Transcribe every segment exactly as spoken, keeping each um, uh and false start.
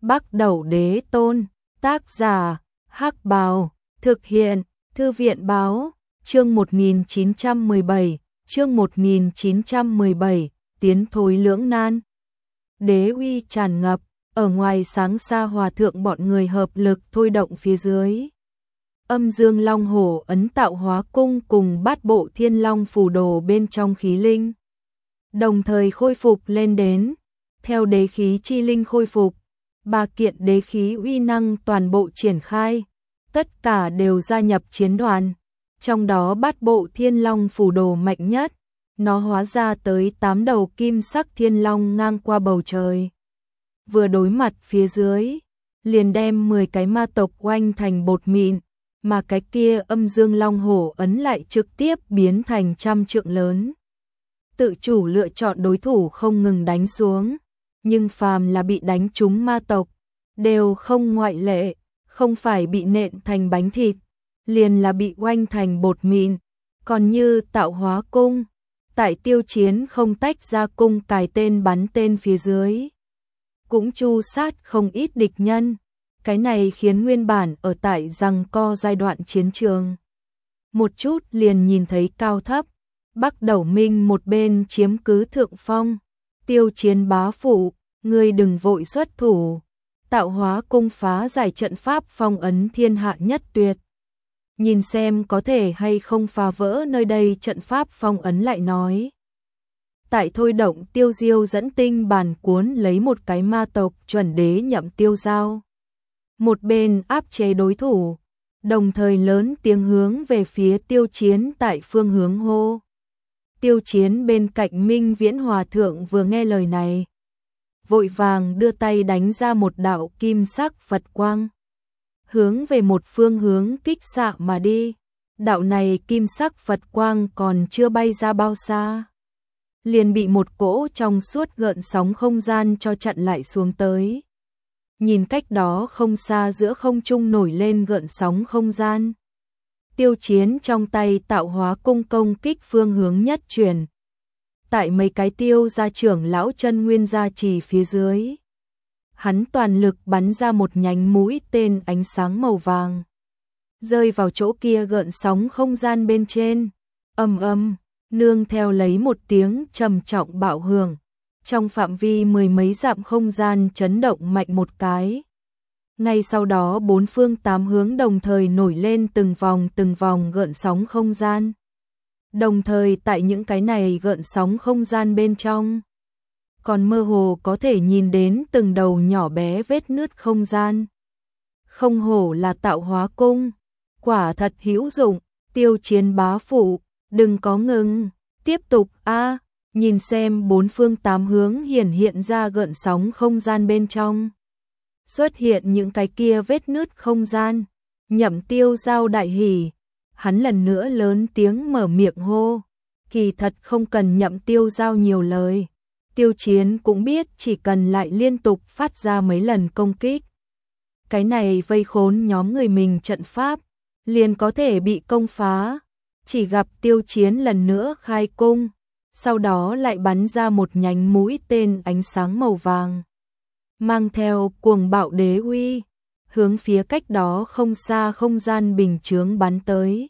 Bắc Đẩu Đế Tôn, tác giả, Hắc Bào, thực hiện, Thư viện Báo, chương một nghìn chín trăm mười bảy, chương một nghìn chín trăm mười bảy, tiến thối lưỡng nan. Đế uy tràn ngập, ở ngoài sáng xa hòa thượng bọn người hợp lực thôi động phía dưới. Âm dương long hổ ấn tạo hóa cung cùng bát bộ thiên long phù đồ bên trong khí linh. Đồng thời khôi phục lên đến, theo đế khí chi linh khôi phục, ba kiện đế khí uy năng toàn bộ triển khai, tất cả đều gia nhập chiến đoàn, trong đó bát bộ thiên long phù đồ mạnh nhất, nó hóa ra tới tám đầu kim sắc thiên long ngang qua bầu trời. Vừa đối mặt phía dưới, liền đem mười cái ma tộc oanh thành bột mịn, mà cái kia âm dương long hổ ấn lại trực tiếp biến thành trăm trượng lớn. Tự chủ lựa chọn đối thủ không ngừng đánh xuống, nhưng phàm là bị đánh trúng ma tộc, đều không ngoại lệ, không phải bị nện thành bánh thịt, liền là bị oanh thành bột mịn, còn như tạo hóa cung, tại tiêu chiến không tách ra cung cài tên bắn tên phía dưới. Cũng chu sát không ít địch nhân, cái này khiến nguyên bản ở tại giằng co giai đoạn chiến trường. Một chút liền nhìn thấy cao thấp, Bắc Đẩu Minh một bên chiếm cứ thượng phong, tiêu chiến bá phụ, ngươi đừng vội xuất thủ, tạo hóa cung phá giải trận pháp phong ấn thiên hạ nhất tuyệt. Nhìn xem có thể hay không phá vỡ nơi đây trận pháp phong ấn lại nói. Tại thôi động tiêu diêu dẫn tinh bàn cuốn lấy một cái ma tộc chuẩn đế nhậm tiêu giao. Một bên áp chế đối thủ, đồng thời lớn tiếng hướng về phía tiêu chiến tại phương hướng hô. Tiêu chiến bên cạnh Minh Viễn Hòa Thượng vừa nghe lời này, vội vàng đưa tay đánh ra một đạo kim sắc Phật quang, hướng về một phương hướng kích xạ mà đi. Đạo này kim sắc Phật quang còn chưa bay ra bao xa, liền bị một cỗ trong suốt gợn sóng không gian cho chặn lại xuống tới. Nhìn cách đó không xa giữa không trung nổi lên gợn sóng không gian. Tiêu chiến trong tay tạo hóa cung công kích phương hướng nhất chuyển. Tại mấy cái tiêu gia trưởng lão chân nguyên gia trì phía dưới, hắn toàn lực bắn ra một nhánh mũi tên ánh sáng màu vàng, rơi vào chỗ kia gợn sóng không gian bên trên. Ầm ầm, nương theo lấy một tiếng trầm trọng bạo hưởng, trong phạm vi mười mấy dặm không gian chấn động mạnh một cái. Ngay sau đó bốn phương tám hướng đồng thời nổi lên từng vòng từng vòng gợn sóng không gian. Đồng thời tại những cái này gợn sóng không gian bên trong, còn mơ hồ có thể nhìn đến từng đầu nhỏ bé vết nứt không gian. Không hổ là tạo hóa cung, quả thật hữu dụng. Tiêu chiến bá phụ, đừng có ngừng, tiếp tục a. Nhìn xem bốn phương tám hướng hiển hiện ra gợn sóng không gian bên trong, xuất hiện những cái kia vết nứt không gian. Nhậm tiêu giao đại hỉ, hắn lần nữa lớn tiếng mở miệng hô. Kỳ thật không cần nhậm tiêu giao nhiều lời, tiêu chiến cũng biết chỉ cần lại liên tục phát ra mấy lần công kích, cái này vây khốn nhóm người mình trận pháp liền có thể bị công phá. Chỉ gặp tiêu chiến lần nữa khai cung, sau đó lại bắn ra một nhánh mũi tên ánh sáng màu vàng, mang theo cuồng bạo đế uy, hướng phía cách đó không xa không gian bình chướng bắn tới.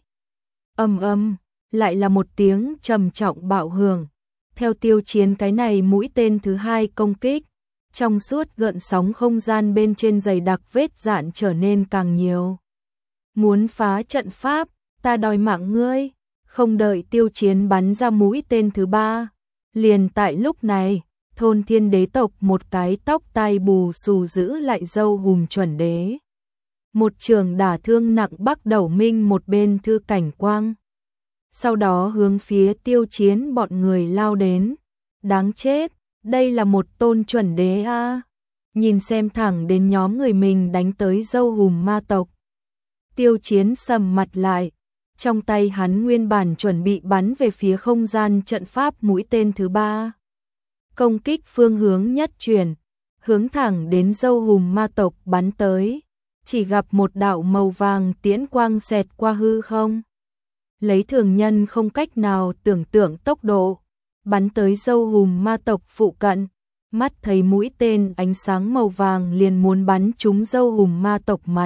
Ầm ầm, lại là một tiếng trầm trọng bạo hưởng. Theo tiêu chiến cái này mũi tên thứ hai công kích, trong suốt gợn sóng không gian bên trên dày đặc vết dạn trở nên càng nhiều. Muốn phá trận pháp, ta đòi mạng ngươi. Không đợi tiêu chiến bắn ra mũi tên thứ ba, liền tại lúc này, thôn thiên đế tộc một cái tóc tai bù xù giữ lại dâu hùm chuẩn đế. Một trường đả thương nặng Bắc Đẩu Minh một bên Thư Cảnh Quang. Sau đó hướng phía tiêu chiến bọn người lao đến. Đáng chết, đây là một tôn chuẩn đế a. Nhìn xem thẳng đến nhóm người mình đánh tới dâu hùm ma tộc, tiêu chiến sầm mặt lại. Trong tay hắn nguyên bản chuẩn bị bắn về phía không gian trận pháp mũi tên thứ ba. Công kích phương hướng nhất chuyển, hướng thẳng đến dâu hùm ma tộc bắn tới. Chỉ gặp một đạo màu vàng tiễn quang xẹt qua hư không. Lấy thường nhân không cách nào tưởng tượng tốc độ, bắn tới dâu hùm ma tộc phụ cận. mắt thấy mũi tên ánh sáng màu vàng liền muốn bắn trúng dâu hùm ma tộc mặt.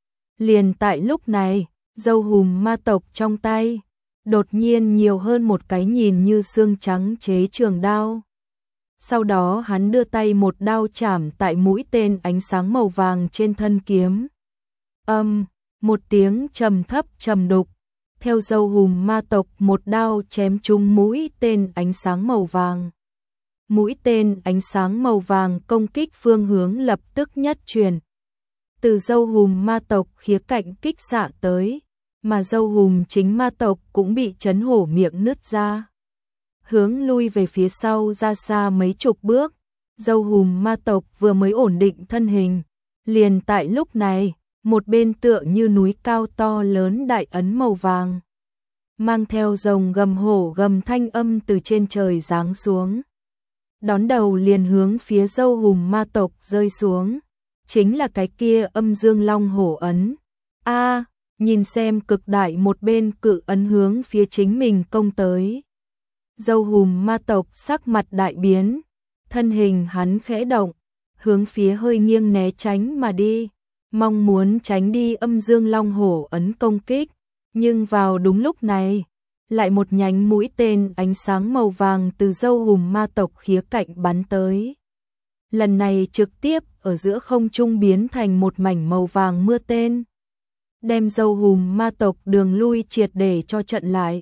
Liền tại lúc này, dâu hùm ma tộc trong tay đột nhiên nhiều hơn một cái nhìn như xương trắng chế trường đao. Sau đó hắn đưa tay một đao chảm tại mũi tên ánh sáng màu vàng trên thân kiếm. Âm, một tiếng trầm thấp trầm đục, theo dâu hùm ma tộc một đao chém trúng mũi tên ánh sáng màu vàng. Mũi tên ánh sáng màu vàng công kích phương hướng lập tức nhất truyền. Từ dâu hùm ma tộc khía cạnh kích xạ tới, mà dâu hùm chính ma tộc cũng bị chấn hổ miệng nứt ra. Hướng lui về phía sau ra xa mấy chục bước, dâu hùm ma tộc vừa mới ổn định thân hình. Liền tại lúc này, một bên tựa như núi cao to lớn đại ấn màu vàng, mang theo rồng gầm hổ gầm thanh âm từ trên trời giáng xuống. Đón đầu liền hướng phía dâu hùm ma tộc rơi xuống. Chính là cái kia âm dương long hổ ấn. A, à, nhìn xem cực đại một bên cự ấn hướng phía chính mình công tới. Dâu hùm ma tộc sắc mặt đại biến, thân hình hắn khẽ động, hướng phía hơi nghiêng né tránh mà đi, mong muốn tránh đi âm dương long hổ ấn công kích. Nhưng vào đúng lúc này, lại một nhánh mũi tên ánh sáng màu vàng từ dâu hùm ma tộc khía cạnh bắn tới. Lần này trực tiếp ở giữa không trung biến thành một mảnh màu vàng mưa tên, đem dâu hùm ma tộc đường lui triệt để cho trận lại.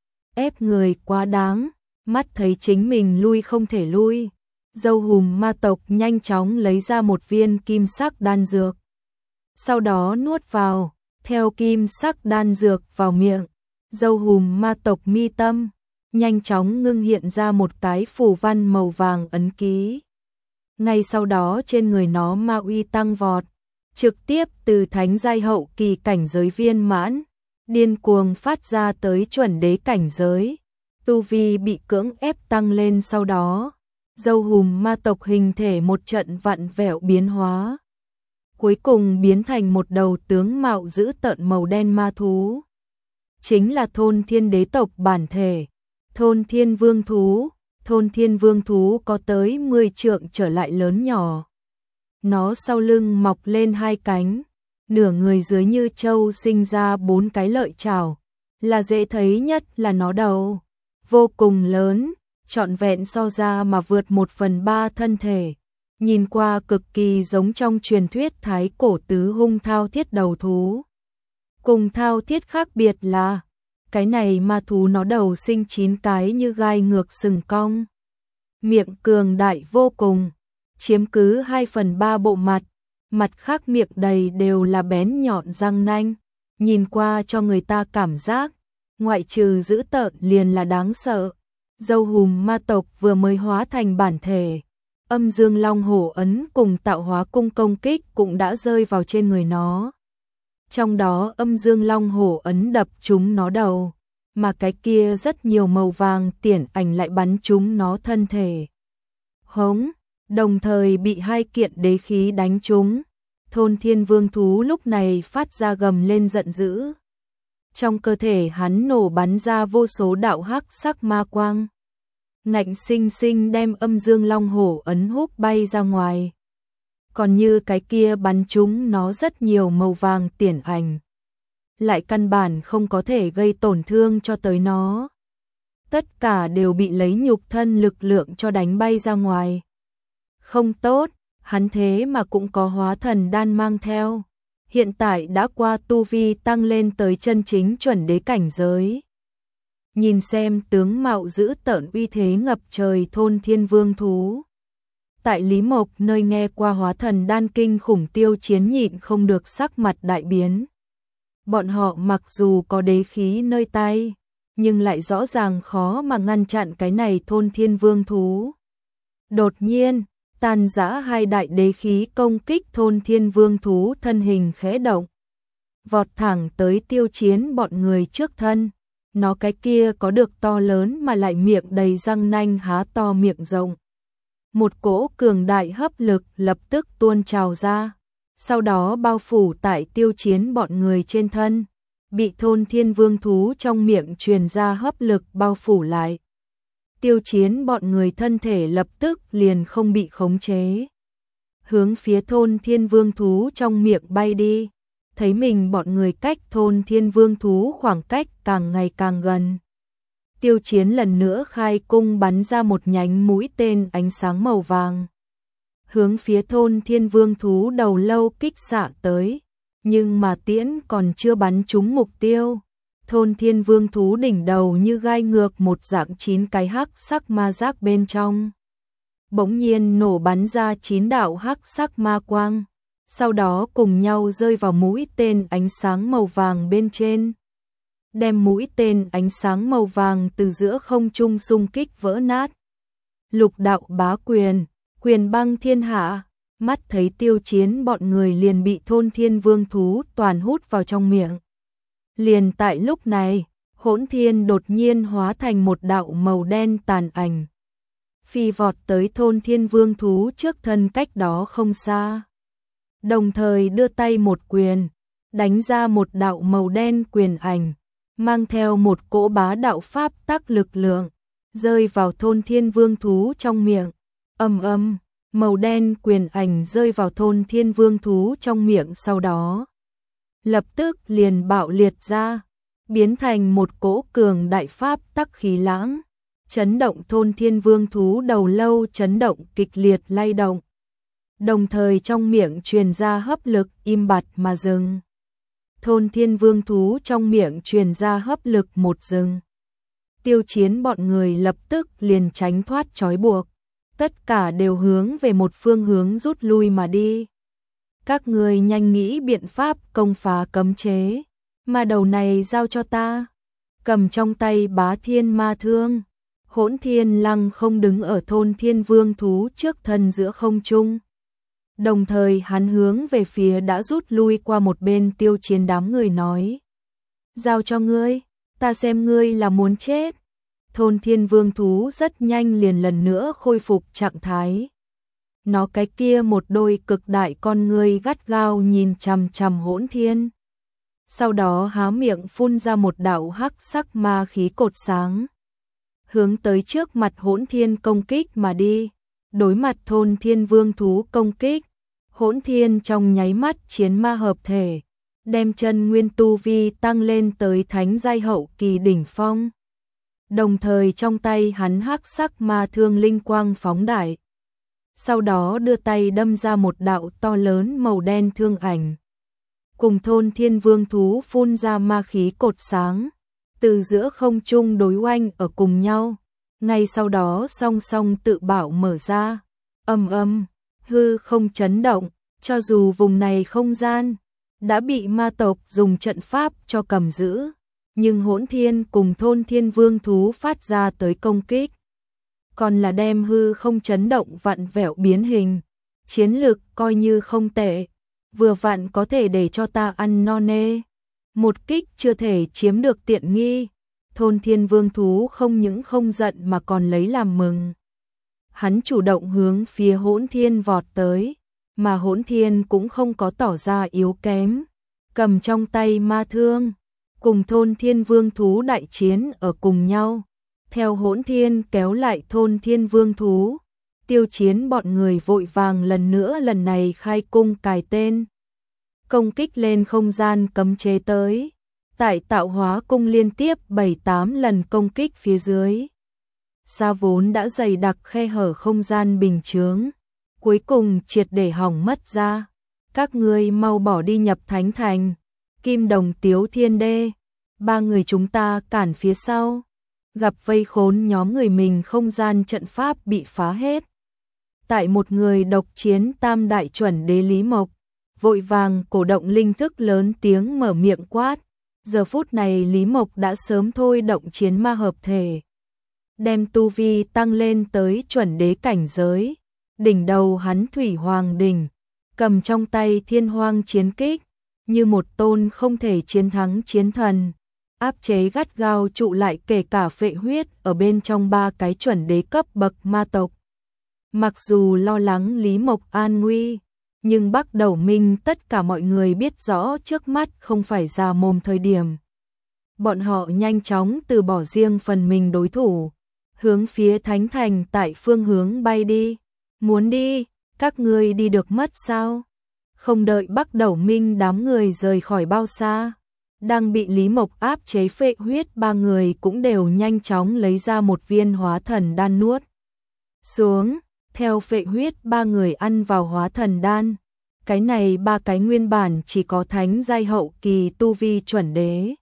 Ép người quá đáng, mắt thấy chính mình lui không thể lui, dâu hùm ma tộc nhanh chóng lấy ra một viên kim sắc đan dược. Sau đó nuốt vào, theo kim sắc đan dược vào miệng, dâu hùm ma tộc mi tâm, nhanh chóng ngưng hiện ra một cái phù văn màu vàng ấn ký. Ngay sau đó trên người nó ma uy tăng vọt, trực tiếp từ thánh giai hậu kỳ cảnh giới viên mãn, điên cuồng phát ra tới chuẩn đế cảnh giới. Tu vi bị cưỡng ép tăng lên sau đó, dâu hùm ma tộc hình thể một trận vặn vẹo biến hóa. Cuối cùng biến thành một đầu tướng mạo dữ tợn màu đen ma thú. Chính là thôn thiên đế tộc bản thể, thôn thiên vương thú. Thôn thiên vương thú có tới mười trượng trở lại lớn nhỏ. Nó sau lưng mọc lên hai cánh, nửa người dưới như trâu sinh ra bốn cái lợi chảo. Là dễ thấy nhất là nó đầu, vô cùng lớn, trọn vẹn so ra mà vượt một phần ba thân thể. Nhìn qua cực kỳ giống trong truyền thuyết thái cổ tứ hung thao thiết đầu thú. Cùng thao thiết khác biệt là, cái này ma thú nó đầu sinh chín cái như gai ngược sừng cong. Miệng cường đại vô cùng, chiếm cứ hai phần ba bộ mặt, mặt khác miệng đầy đều là bén nhọn răng nanh. Nhìn qua cho người ta cảm giác, ngoại trừ dữ tợn liền là đáng sợ. Dâu hùm ma tộc vừa mới hóa thành bản thể, âm dương long hổ ấn cùng tạo hóa cung công kích cũng đã rơi vào trên người nó. Trong đó âm dương long hổ ấn đập trúng nó đầu, mà cái kia rất nhiều màu vàng tiển ảnh lại bắn trúng nó thân thể. Hống, đồng thời bị hai kiện đế khí đánh trúng. Thôn thiên vương thú lúc này phát ra gầm lên giận dữ. Trong cơ thể hắn nổ bắn ra vô số đạo hắc sắc ma quang, ngạnh sinh sinh đem âm dương long hổ ấn húc bay ra ngoài. Còn như cái kia bắn trúng nó rất nhiều màu vàng tiển ảnh, lại căn bản không có thể gây tổn thương cho tới nó. Tất cả đều bị lấy nhục thân lực lượng cho đánh bay ra ngoài. Không tốt, hắn thế mà cũng có hóa thần đan mang theo. Hiện tại đã qua tu vi tăng lên tới chân chính chuẩn đế cảnh giới. Nhìn xem tướng mạo dữ tợn uy thế ngập trời thôn thiên vương thú. Tại Lý Mộc nơi nghe qua hóa thần đan kinh khủng tiêu chiến nhịn không được sắc mặt đại biến. Bọn họ mặc dù có đế khí nơi tay, nhưng lại rõ ràng khó mà ngăn chặn cái này thôn thiên vương thú. Đột nhiên, tàn giã hai đại đế khí công kích thôn thiên vương thú thân hình khẽ động. Vọt thẳng tới tiêu chiến bọn người trước thân. Nó cái kia có được to lớn mà lại miệng đầy răng nanh há to miệng rộng. Một cỗ cường đại hấp lực lập tức tuôn trào ra, sau đó bao phủ tại tiêu chiến bọn người trên thân, bị thôn thiên vương thú trong miệng truyền ra hấp lực bao phủ lại. Tiêu Chiến bọn người thân thể lập tức liền không bị khống chế. Hướng phía thôn Thiên Vương thú trong miệng bay đi, thấy mình bọn người cách thôn Thiên Vương thú khoảng cách càng ngày càng gần. Tiêu Chiến lần nữa khai cung bắn ra một nhánh mũi tên ánh sáng màu vàng. Hướng phía thôn Thiên Vương thú đầu lâu kích xạ tới, nhưng mà tiễn còn chưa bắn trúng mục tiêu. Thôn Thiên Vương thú đỉnh đầu như gai ngược một dạng chín cái hắc sắc ma giác bên trong. Bỗng nhiên nổ bắn ra chín đạo hắc sắc ma quang, sau đó cùng nhau rơi vào mũi tên ánh sáng màu vàng bên trên. Đem mũi tên ánh sáng màu vàng từ giữa không trung xung kích vỡ nát. Lục đạo bá quyền, quyền băng thiên hạ, mắt thấy Tiêu Chiến bọn người liền bị thôn Thiên Vương thú toàn hút vào trong miệng. Liền tại lúc này, Hỗn Thiên đột nhiên hóa thành một đạo màu đen tàn ảnh. Phi vọt tới thôn Thiên Vương thú trước thân cách đó không xa. Đồng thời đưa tay một quyền, đánh ra một đạo màu đen quyền ảnh, mang theo một cỗ bá đạo pháp tắc lực lượng, rơi vào thôn Thiên Vương thú trong miệng. Ầm ầm, màu đen quyền ảnh rơi vào thôn Thiên Vương thú trong miệng sau đó. Lập tức liền bạo liệt ra, biến thành một cỗ cường đại pháp tắc khí lãng, chấn động thôn Thiên Vương thú đầu lâu chấn động kịch liệt lay động. Đồng thời trong miệng truyền ra hấp lực im bặt mà dừng. Thôn Thiên Vương thú trong miệng truyền ra hấp lực một dừng. Tiêu Chiến bọn người lập tức liền tránh thoát trói buộc, tất cả đều hướng về một phương hướng rút lui mà đi. Các người nhanh nghĩ biện pháp công phá cấm chế, mà đầu này giao cho ta. Cầm trong tay Bá Thiên Ma Thương, Hỗn Thiên lăng không đứng ở thôn Thiên Vương thú trước thân giữa không trung. Đồng thời hắn hướng về phía đã rút lui qua một bên Tiêu Chiến đám người nói: giao cho ngươi, ta xem ngươi là muốn chết. Thôn Thiên Vương thú rất nhanh liền lần nữa khôi phục trạng thái. Nó cái kia một đôi cực đại con ngươi gắt gao nhìn chằm chằm Hỗn Thiên. Sau đó há miệng phun ra một đạo hắc sắc ma khí cột sáng, hướng tới trước mặt Hỗn Thiên công kích mà đi. Đối mặt thôn Thiên Vương thú công kích, Hỗn Thiên trong nháy mắt chiến ma hợp thể, đem chân nguyên tu vi tăng lên tới thánh giai hậu kỳ đỉnh phong. Đồng thời trong tay hắn hắc sắc ma thương linh quang phóng đại. Sau đó đưa tay đâm ra một đạo to lớn màu đen thương ảnh. Cùng thôn Thiên Vương thú phun ra ma khí cột sáng, từ giữa không trung đối oanh ở cùng nhau. Ngay sau đó song song tự bảo mở ra. Ầm ầm, hư không chấn động, cho dù vùng này không gian đã bị ma tộc dùng trận pháp cho cầm giữ, nhưng Hỗn Thiên cùng thôn Thiên Vương thú phát ra tới công kích, còn là đem hư không chấn động vặn vẹo biến hình. Chiến lực coi như không tệ, vừa vặn có thể để cho ta ăn no nê. Một kích chưa thể chiếm được tiện nghi, thôn Thiên Vương thú không những không giận mà còn lấy làm mừng. Hắn chủ động hướng phía Hỗn Thiên vọt tới, mà Hỗn Thiên cũng không có tỏ ra yếu kém, cầm trong tay ma thương, cùng thôn Thiên Vương thú đại chiến ở cùng nhau. Theo Hỗn Thiên kéo lại thôn Thiên Vương thú, Tiêu Chiến bọn người vội vàng lần nữa lần này khai cung cài tên, công kích lên không gian cấm chế tới. Tại tạo hóa cung liên tiếp bảy tám lần công kích phía dưới, xa vốn đã dày đặc khe hở không gian bình chướng, cuối cùng triệt để hỏng mất ra. Các ngươi mau bỏ đi nhập thánh thành. Kim Đồng Tiếu Thiên Đê, ba người chúng ta cản phía sau. Gặp vây khốn nhóm người mình, không gian trận pháp bị phá hết. Tại một người độc chiến tam đại chuẩn đế Lý Mộc, vội vàng cổ động linh thức lớn tiếng mở miệng quát. Giờ phút này Lý Mộc đã sớm thôi động chiến ma hợp thể, đem tu vi tăng lên tới chuẩn đế cảnh giới. Đỉnh đầu hắn Thủy Hoàng đỉnh, cầm trong tay Thiên Hoang chiến kích, như một tôn không thể chiến thắng chiến thần, áp chế gắt gao trụ lại kể cả phệ huyết ở bên trong ba cái chuẩn đế cấp bậc ma tộc. Mặc dù lo lắng Lý Mộc an nguy, nhưng Bắc Đầu Minh tất cả mọi người biết rõ trước mắt không phải già mồm thời điểm. Bọn họ nhanh chóng từ bỏ riêng phần mình đối thủ, hướng phía Thánh Thành tại phương hướng bay đi. Muốn đi, các ngươi đi được mất sao? Không đợi Bắc Đẩu Minh đám người rời khỏi bao xa, đang bị Lý Mộc áp chế phệ huyết ba người cũng đều nhanh chóng lấy ra một viên hóa thần đan nuốt xuống, theo phệ huyết ba người ăn vào hóa thần đan. Cái này ba cái nguyên bản chỉ có thánh giai hậu kỳ tu vi chuẩn đế.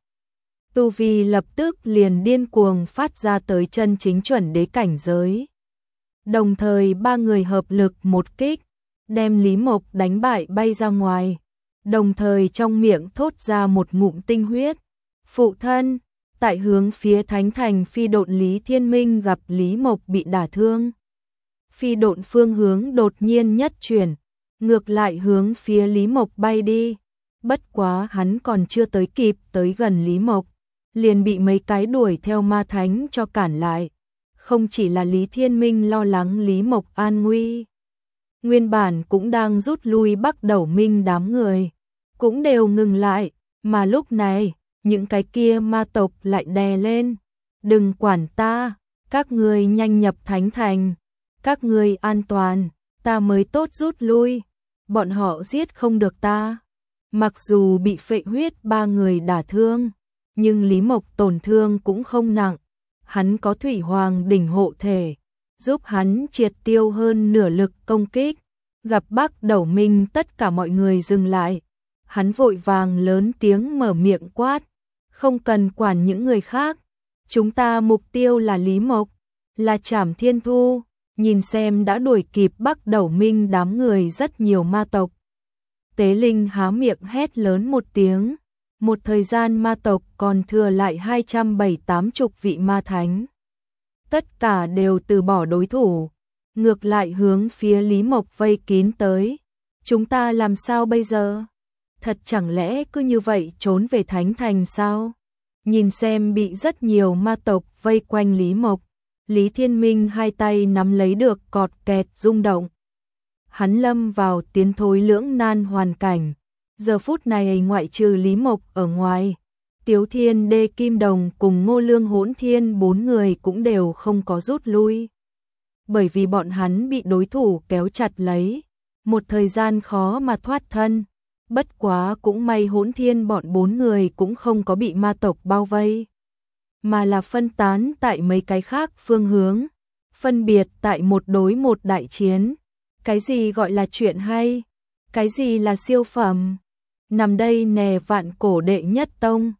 Tu vi lập tức liền điên cuồng phát ra tới chân chính chuẩn đế cảnh giới. Đồng thời ba người hợp lực một kích, đem Lý Mộc đánh bại bay ra ngoài. Đồng thời trong miệng thốt ra một ngụm tinh huyết. Phụ thân, tại hướng phía Thánh Thành phi độn Lý Thiên Minh gặp Lý Mộc bị đả thương. Phi độn phương hướng đột nhiên nhất chuyển, ngược lại hướng phía Lý Mộc bay đi. Bất quá hắn còn chưa tới kịp tới gần Lý Mộc, liền bị mấy cái đuổi theo ma thánh cho cản lại. Không chỉ là Lý Thiên Minh lo lắng Lý Mộc an nguy, nguyên bản cũng đang rút lui Bắc Đẩu Minh đám người cũng đều ngừng lại, mà lúc này, những cái kia ma tộc lại đè lên. Đừng quản ta, các ngươi nhanh nhập Thánh Thành, các ngươi an toàn, ta mới tốt rút lui, bọn họ giết không được ta. Mặc dù bị phệ huyết ba người đả thương, nhưng Lý Mộc tổn thương cũng không nặng, hắn có Thủy Hoàng đỉnh hộ thể, giúp hắn triệt tiêu hơn nửa lực công kích. Gặp Bắc Đẩu Minh tất cả mọi người dừng lại, hắn vội vàng lớn tiếng mở miệng quát, không cần quản những người khác, chúng ta mục tiêu là Lý Mộc, là Trảm Thiên Thu. Nhìn xem đã đuổi kịp Bắc Đẩu Minh đám người rất nhiều ma tộc. Tế Linh há miệng hét lớn một tiếng, một thời gian ma tộc còn thừa lại hai trăm bảy mươi tám chục vị ma thánh. Tất cả đều từ bỏ đối thủ, ngược lại hướng phía Lý Mộc vây kín tới. Chúng ta làm sao bây giờ? Thật chẳng lẽ cứ như vậy trốn về Thánh Thành sao? Nhìn xem bị rất nhiều ma tộc vây quanh Lý Mộc, Lý Thiên Minh hai tay nắm lấy được cọt kẹt rung động. Hắn lâm vào tiến thối lưỡng nan hoàn cảnh. Giờ phút này ngoại trừ Lý Mộc ở ngoài, Tiếu Thiên Đê Kim Đồng cùng Ngô Lương Hỗn Thiên bốn người cũng đều không có rút lui. Bởi vì bọn hắn bị đối thủ kéo chặt lấy, một thời gian khó mà thoát thân. Bất quá cũng may Hỗn Thiên bọn bốn người cũng không có bị ma tộc bao vây, mà là phân tán tại mấy cái khác phương hướng, phân biệt tại một đối một đại chiến. Cái gì gọi là chuyện hay? Cái gì là siêu phẩm? Nằm đây nè vạn cổ đệ nhất tông,